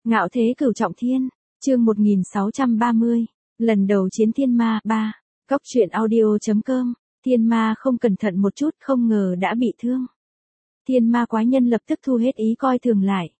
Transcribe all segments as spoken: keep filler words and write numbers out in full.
Ngạo thế cửu trọng thiên, chương một nghìn sáu trăm ba mươi, lần đầu chiến thiên ma, ba, góc truyện audio.com, thiên ma không cẩn thận một chút không ngờ đã bị thương. Thiên ma quái nhân lập tức thu hết ý coi thường lại.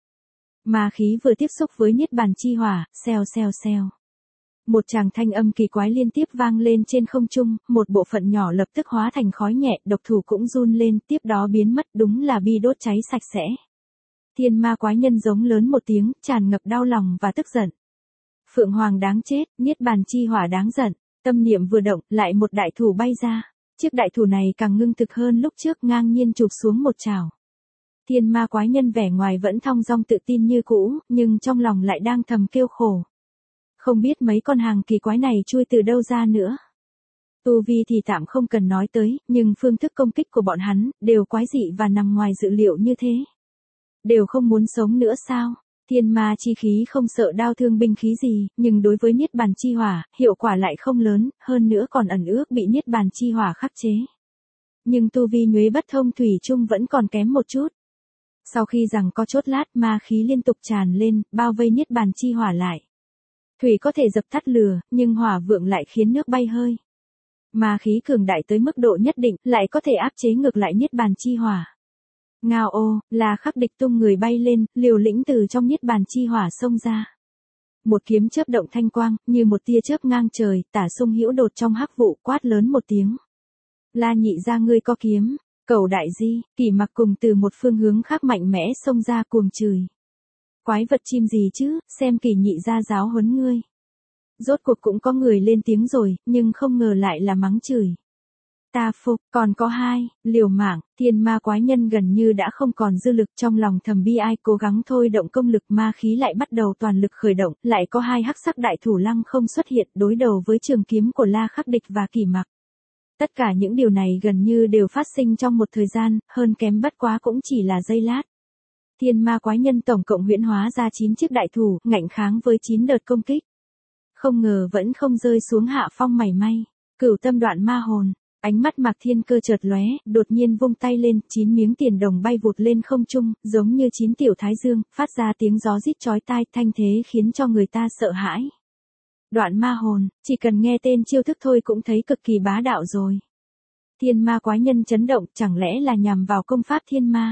Ma khí vừa tiếp xúc với niết bàn chi hỏa, xèo xèo xèo. Một tràng thanh âm kỳ quái liên tiếp vang lên trên không trung, một bộ phận nhỏ lập tức hóa thành khói nhẹ, độc thủ cũng run lên, tiếp đó biến mất, đúng là bi đốt cháy sạch sẽ. Thiên ma quái nhân giống lớn một tiếng, tràn ngập đau lòng và tức giận. Phượng Hoàng đáng chết, niết bàn chi hỏa đáng giận, tâm niệm vừa động, lại một đại thủ bay ra. Chiếc đại thủ này càng ngưng thực hơn lúc trước, ngang nhiên chụp xuống một chảo. Thiên ma quái nhân vẻ ngoài vẫn thong dong tự tin như cũ, nhưng trong lòng lại đang thầm kêu khổ. Không biết mấy con hàng kỳ quái này chui từ đâu ra nữa. Tu vi thì tạm không cần nói tới, nhưng phương thức công kích của bọn hắn, đều quái dị và nằm ngoài dự liệu như thế. Đều không muốn sống nữa sao? Thiên ma chi khí không sợ đao thương binh khí gì, nhưng đối với niết bàn chi hỏa, hiệu quả lại không lớn, hơn nữa còn ẩn ước bị niết bàn chi hỏa khắc chế. Nhưng tu vi nhuế bất thông thủy chung vẫn còn kém một chút. Sau khi rằng có chốt lát, ma khí liên tục tràn lên, bao vây niết bàn chi hỏa lại. Thủy có thể dập tắt lửa, nhưng hỏa vượng lại khiến nước bay hơi. Ma khí cường đại tới mức độ nhất định, lại có thể áp chế ngược lại niết bàn chi hỏa. Ngao ô, là khắc địch tung người bay lên, liều lĩnh từ trong niết bàn chi hỏa xông ra. Một kiếm chớp động thanh quang, như một tia chớp ngang trời, tả xung hữu đột trong hắc vụ, quát lớn một tiếng. La nhị ra ngươi có kiếm, Cẩu đại di, Kỷ Mặc cùng từ một phương hướng khác mạnh mẽ xông ra cuồng chửi. Quái vật chim gì chứ, xem Kỷ nhị ra giáo huấn ngươi. Rốt cuộc cũng có người lên tiếng rồi, nhưng không ngờ lại là mắng chửi. Ta phục, còn có hai, liều mạng, thiên ma quái nhân gần như đã không còn dư lực, trong lòng thầm bi ai, cố gắng thôi động công lực, ma khí lại bắt đầu toàn lực khởi động, lại có hai hắc sắc đại thủ lăng không xuất hiện đối đầu với trường kiếm của La Khắc Địch và Kỷ Mặc. Tất cả những điều này gần như đều phát sinh trong một thời gian, hơn kém bất quá cũng chỉ là giây lát. Thiên ma quái nhân tổng cộng huyễn hóa ra chín chiếc đại thủ, ngạnh kháng với chín đợt công kích. Không ngờ vẫn không rơi xuống hạ phong mảy may. Cửu tâm đoạn ma hồn. Ánh mắt Mạc Thiên Cơ chợt lóe, đột nhiên vung tay lên, chín miếng tiền đồng bay vụt lên không trung, giống như chín tiểu thái dương, phát ra tiếng gió rít chói tai, thanh thế khiến cho người ta sợ hãi. Đoạn ma hồn, chỉ cần nghe tên chiêu thức thôi cũng thấy cực kỳ bá đạo rồi. Thiên ma quái nhân chấn động, chẳng lẽ là nhằm vào công pháp thiên ma?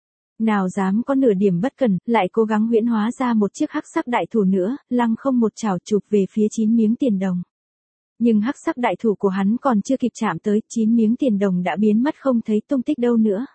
Nào dám có nửa điểm bất cẩn, lại cố gắng huyễn hóa ra một chiếc hắc sắc đại thủ nữa, lăng không một chảo chụp về phía chín miếng tiền đồng. Nhưng hắc sắc đại thủ của hắn còn chưa kịp chạm tới, chín miếng tiền đồng đã biến mất không thấy tung tích đâu nữa.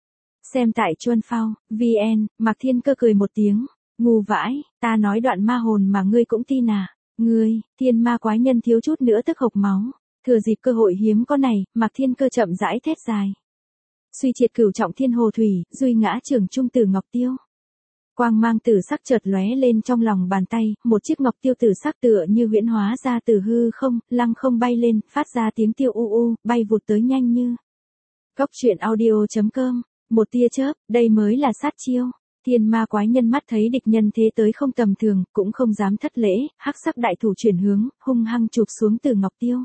Xem tại Chuân Phao, vê en, Mạc Thiên Cơ cười một tiếng, ngu vãi, ta nói đoạn ma hồn mà ngươi cũng tin à? Ngươi, thiên ma quái nhân thiếu chút nữa tức hộc máu. Thừa dịp cơ hội hiếm có này, Mạc Thiên Cơ chậm rãi thét dài. Suy triệt cửu trọng thiên hồ thủy, duy ngã trường trung tử ngọc tiêu. Quang mang tử sắc chợt lóe lên trong lòng bàn tay, một chiếc ngọc tiêu tử sắc tựa như huyễn hóa ra từ hư không, lăng không bay lên, phát ra tiếng tiêu u u, bay vụt tới nhanh như. Góc truyện audio.com, một tia chớp, đây mới là sát chiêu. Thiên ma quái nhân mắt thấy địch nhân thế tới không tầm thường, cũng không dám thất lễ, hắc sắc đại thủ chuyển hướng, hung hăng chụp xuống từ ngọc tiêu.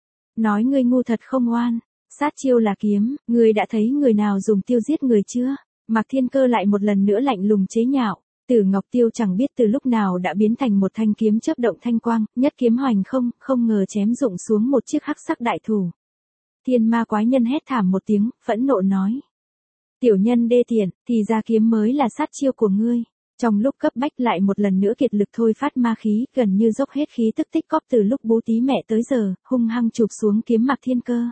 Nói ngươi ngu thật không oan, sát chiêu là kiếm, ngươi đã thấy người nào dùng tiêu giết người chưa? Mạc Thiên Cơ lại một lần nữa lạnh lùng chế nhạo, Tử Ngọc Tiêu chẳng biết từ lúc nào đã biến thành một thanh kiếm chớp động thanh quang, nhất kiếm hoành không, không ngờ chém rụng xuống một chiếc hắc sắc đại thủ. Thiên ma quái nhân hét thảm một tiếng, phẫn nộ nói. Tiểu nhân đê tiện, thì ra kiếm mới là sát chiêu của ngươi. Trong lúc cấp bách lại một lần nữa kiệt lực thôi phát ma khí, gần như dốc hết khí tức tích cóp từ lúc bố tí mẹ tới giờ, hung hăng chụp xuống kiếm Mạc Thiên Cơ.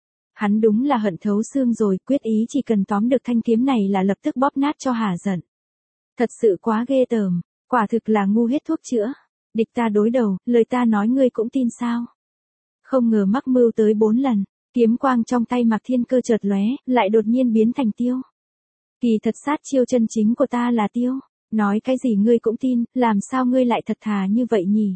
Hắn đúng là hận thấu xương rồi, quyết ý chỉ cần tóm được thanh kiếm này là lập tức bóp nát cho hả giận. Thật sự quá ghê tởm, quả thực là ngu hết thuốc chữa. Địch ta đối đầu, lời ta nói ngươi cũng tin sao? Không ngờ mắc mưu tới bốn lần, kiếm quang trong tay Mạc Thiên Cơ chợt lóe, lại đột nhiên biến thành tiêu. Kỳ thật sát chiêu chân chính của ta là tiêu, nói cái gì ngươi cũng tin, làm sao ngươi lại thật thà như vậy nhỉ?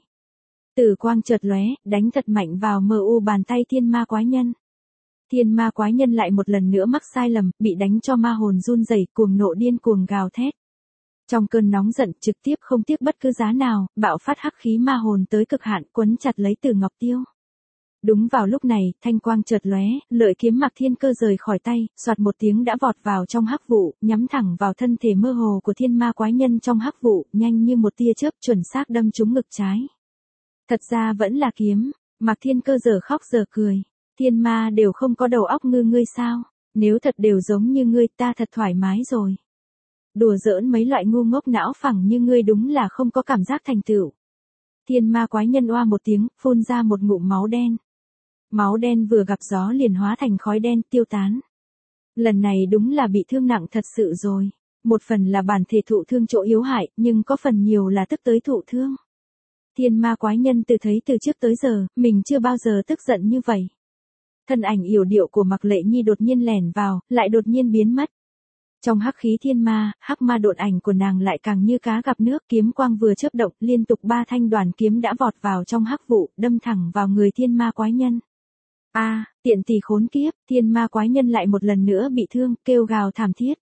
Tử quang chợt lóe, đánh thật mạnh vào mờ u bàn tay thiên ma quái nhân. Thiên ma quái nhân lại một lần nữa mắc sai lầm, bị đánh cho ma hồn run rẩy, cuồng nộ điên cuồng gào thét. Trong cơn nóng giận, trực tiếp không tiếc bất cứ giá nào, bạo phát hắc khí ma hồn tới cực hạn, quấn chặt lấy Tử Ngọc Tiêu. Đúng vào lúc này, thanh quang chợt lóe, lợi kiếm Mạc Thiên Cơ rời khỏi tay, soạt một tiếng đã vọt vào trong hắc vụ, nhắm thẳng vào thân thể mơ hồ của thiên ma quái nhân trong hắc vụ, nhanh như một tia chớp chuẩn xác đâm trúng ngực trái. Thật ra vẫn là kiếm, Mạc Thiên Cơ giờ khóc giờ cười. Thiên ma đều không có đầu óc ngư ngươi sao? Nếu thật đều giống như ngươi ta thật thoải mái rồi. Đùa giỡn mấy loại ngu ngốc não phẳng như ngươi đúng là không có cảm giác thành tựu. Thiên ma quái nhân oa một tiếng, phun ra một ngụm máu đen. Máu đen vừa gặp gió liền hóa thành khói đen tiêu tán. Lần này đúng là bị thương nặng thật sự rồi. Một phần là bản thể thụ thương chỗ yếu hại, nhưng có phần nhiều là tức tới thụ thương. Thiên ma quái nhân từ thấy từ trước tới giờ, mình chưa bao giờ tức giận như vậy. Thân ảnh yểu điệu của Mạc Lệ Nhi đột nhiên lẻn vào, lại đột nhiên biến mất. Trong hắc khí thiên ma, hắc ma độn ảnh của nàng lại càng như cá gặp nước, kiếm quang vừa chớp động, liên tục ba thanh đoàn kiếm đã vọt vào trong hắc vụ, đâm thẳng vào người thiên ma quái nhân. A, à, tiện tỷ khốn kiếp, thiên ma quái nhân lại một lần nữa bị thương, kêu gào thảm thiết.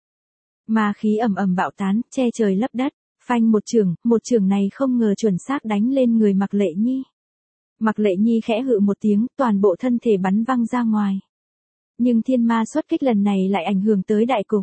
Ma khí ầm ầm bạo tán, che trời lấp đất, phanh một chưởng, một chưởng này không ngờ chuẩn xác đánh lên người Mạc Lệ Nhi. Mạc Lệ Nhi khẽ hự một tiếng, toàn bộ thân thể bắn văng ra ngoài. Nhưng thiên ma xuất kích lần này lại ảnh hưởng tới đại cục.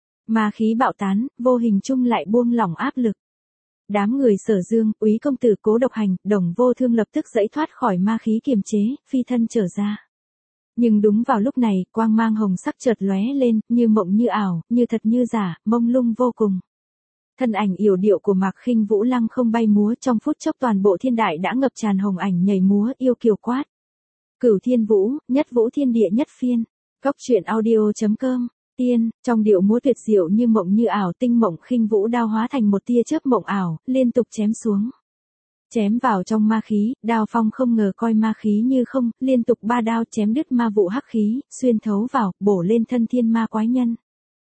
Ma khí bạo tán, vô hình chung lại buông lỏng áp lực. Đám người Sở Dương, Úy công tử Cố Độc Hành, Đồng Vô Thương lập tức giãy thoát khỏi ma khí kiềm chế, phi thân trở ra. Nhưng đúng vào lúc này, quang mang hồng sắc chợt lóe lên, như mộng như ảo, như thật như giả, mông lung vô cùng. Thân ảnh yểu điệu của Mạc Khinh Vũ lăng không bay múa, trong phút chốc toàn bộ thiên đại đã ngập tràn hồng ảnh nhảy múa yêu kiều quát. Cửu Thiên Vũ, nhất vũ thiên địa nhất phiên. Cốc truyện audio chấm com. Tiên, trong điệu múa tuyệt diệu như mộng như ảo, tinh mộng Khinh Vũ đao hóa thành một tia chớp mộng ảo, liên tục chém xuống. Chém vào trong ma khí, đao phong không ngờ coi ma khí như không, liên tục ba đao chém đứt ma vụ hắc khí, xuyên thấu vào, bổ lên thân thiên ma quái nhân.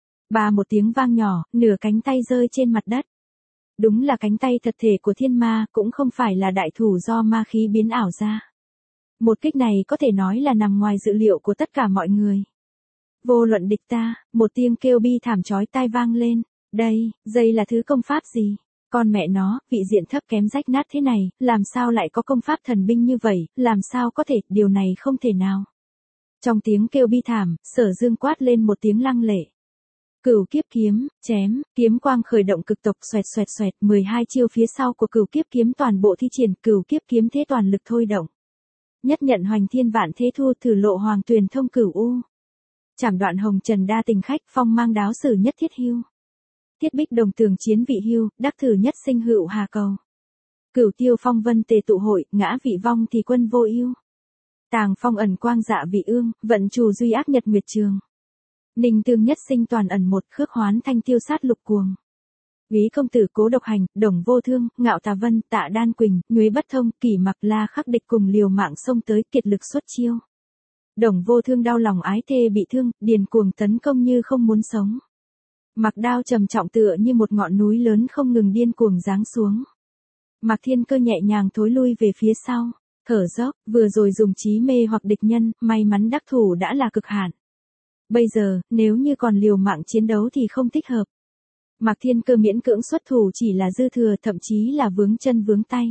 Ba một tiếng vang nhỏ, nửa cánh tay rơi trên mặt đất. Đúng là cánh tay thật thể của thiên ma, cũng không phải là đại thủ do ma khí biến ảo ra. Một kích này có thể nói là nằm ngoài dự liệu của tất cả mọi người. Vô luận địch ta, một tiếng kêu bi thảm chói tai vang lên. Đây, đây là thứ công pháp gì? Con mẹ nó, vị diện thấp kém rách nát thế này, làm sao lại có công pháp thần binh như vậy, làm sao có thể, điều này không thể nào. Trong tiếng kêu bi thảm, Sở Dương quát lên một tiếng lăng lệ. Cửu kiếp kiếm, chém, kiếm quang khởi động cực tộc xoẹt xoẹt xoẹt, mười hai chiêu phía sau của cửu kiếp kiếm toàn bộ thi triển, cửu kiếp kiếm thế toàn lực thôi động. Nhất nhận hoành thiên vạn thế thu, thử lộ hoàng tuyền thông cửu u. Chảm đoạn hồng trần đa tình khách, phong mang đáo sử nhất thiết hưu. Thiết bích đồng tường chiến vị hưu, đắc thử nhất sinh hữu hà cầu. Cửu tiêu phong vân tề tụ hội, ngã vị vong thì quân vô ưu. Tàng phong ẩn quang dạ vị ương, vận trù duy ác nhật nguyệt trường. Ninh tương nhất sinh toàn ẩn một, khước hoán thanh tiêu sát lục cuồng. Úy công tử Cố Độc Hành, Đồng Vô Thương, Ngạo Tà Vân, Tạ Đan Quỳnh, Nhuế Bất Thông, Kỷ Mặc La khắc địch cùng liều mạng xông tới, kiệt lực xuất chiêu. Đồng Vô Thương đau lòng ái thê bị thương, điền cuồng tấn công như không muốn sống. Mặc đao trầm trọng tựa như một ngọn núi lớn không ngừng điên cuồng giáng xuống. Mạc Thiên Cơ nhẹ nhàng thối lui về phía sau, thở dốc, vừa rồi dùng trí mê hoặc địch nhân, may mắn đắc thủ đã là cực hạn. Bây giờ, nếu như còn liều mạng chiến đấu thì không thích hợp. Mạc Thiên Cơ miễn cưỡng xuất thủ chỉ là dư thừa, thậm chí là vướng chân vướng tay.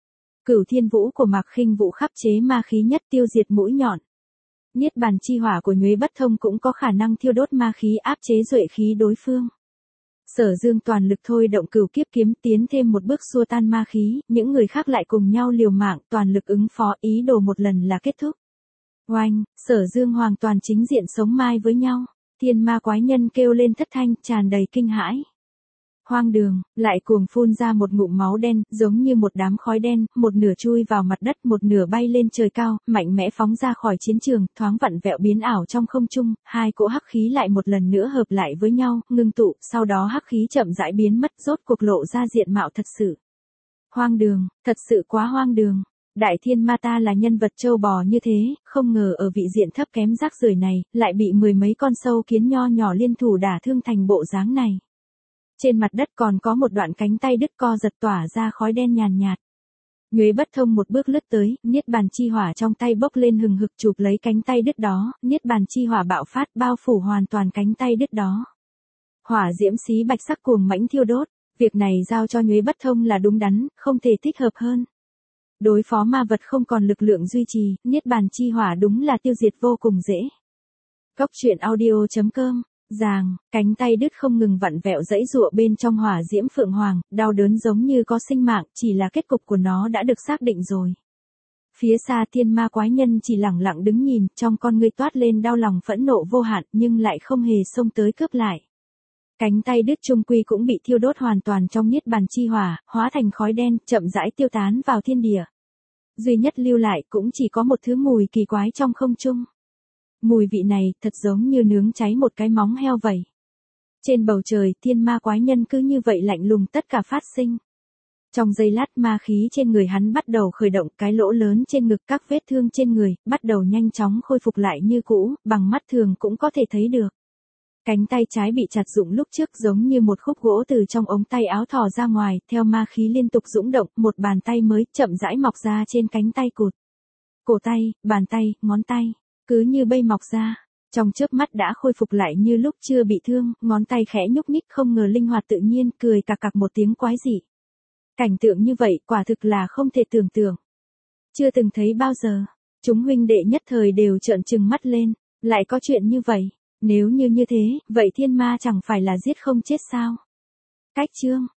Cửu Thiên Vũ của Mạc Khinh Vũ khắc chế ma khí nhất tiêu diệt mũi nhọn. Niết bàn chi hỏa của Nhuế Bất Thông cũng có khả năng thiêu đốt ma khí áp chế duệ khí đối phương. Sở Dương toàn lực thôi động cửu kiếp kiếm tiến thêm một bước xua tan ma khí, những người khác lại cùng nhau liều mạng toàn lực ứng phó, ý đồ một lần là kết thúc. Oanh, Sở Dương hoàn toàn chính diện sống mai với nhau, thiên ma quái nhân kêu lên thất thanh tràn đầy kinh hãi. Hoang đường, lại cuồng phun ra một ngụm máu đen, giống như một đám khói đen, một nửa chui vào mặt đất, một nửa bay lên trời cao, mạnh mẽ phóng ra khỏi chiến trường, thoáng vặn vẹo biến ảo trong không trung, hai cỗ hắc khí lại một lần nữa hợp lại với nhau, ngưng tụ, sau đó hắc khí chậm rãi biến mất, rốt cuộc lộ ra diện mạo thật sự. Hoang đường, thật sự quá hoang đường. Đại thiên ma ta là nhân vật trâu bò như thế, không ngờ ở vị diện thấp kém rác rưởi này, lại bị mười mấy con sâu kiến nho nhỏ liên thủ đả thương thành bộ dáng này. Trên mặt đất còn có một đoạn cánh tay đứt co giật tỏa ra khói đen nhàn nhạt. Nhuế Bất Thông một bước lướt tới, niết bàn chi hỏa trong tay bốc lên hừng hực chụp lấy cánh tay đứt đó, niết bàn chi hỏa bạo phát bao phủ hoàn toàn cánh tay đứt đó. Hỏa diễm xí bạch sắc cuồng mãnh thiêu đốt, việc này giao cho Nhuế Bất Thông là đúng đắn, không thể thích hợp hơn. Đối phó ma vật không còn lực lượng duy trì, niết bàn chi hỏa đúng là tiêu diệt vô cùng dễ. Cốc truyện audio chấm com. Ràng, cánh tay đứt không ngừng vặn vẹo dãy giụa bên trong hỏa diễm phượng hoàng, đau đớn giống như có sinh mạng, chỉ là kết cục của nó đã được xác định rồi. Phía xa thiên ma quái nhân chỉ lẳng lặng đứng nhìn, trong con ngươi toát lên đau lòng phẫn nộ vô hạn, nhưng lại không hề xông tới cướp lại. Cánh tay đứt trung quy cũng bị thiêu đốt hoàn toàn trong niết bàn chi hỏa, hóa thành khói đen, chậm rãi tiêu tán vào thiên địa. Duy nhất lưu lại cũng chỉ có một thứ mùi kỳ quái trong không trung. Mùi vị này thật giống như nướng cháy một cái móng heo vậy. Trên bầu trời, thiên ma quái nhân cứ như vậy lạnh lùng tất cả phát sinh. Trong giây lát ma khí trên người hắn bắt đầu khởi động, cái lỗ lớn trên ngực, các vết thương trên người, bắt đầu nhanh chóng khôi phục lại như cũ, bằng mắt thường cũng có thể thấy được. Cánh tay trái bị chặt rụng lúc trước giống như một khúc gỗ từ trong ống tay áo thò ra ngoài, theo ma khí liên tục dũng động, một bàn tay mới chậm rãi mọc ra trên cánh tay cụt. Cổ tay, bàn tay, ngón tay, cứ như bay mọc ra, trong chớp mắt đã khôi phục lại như lúc chưa bị thương, ngón tay khẽ nhúc nhích không ngờ linh hoạt tự nhiên, cười cặc cặc một tiếng quái dị. Cảnh tượng như vậy quả thực là không thể tưởng tượng. Chưa từng thấy bao giờ, chúng huynh đệ nhất thời đều trợn trừng mắt lên, lại có chuyện như vậy, nếu như như thế, vậy thiên ma chẳng phải là giết không chết sao? Cách chương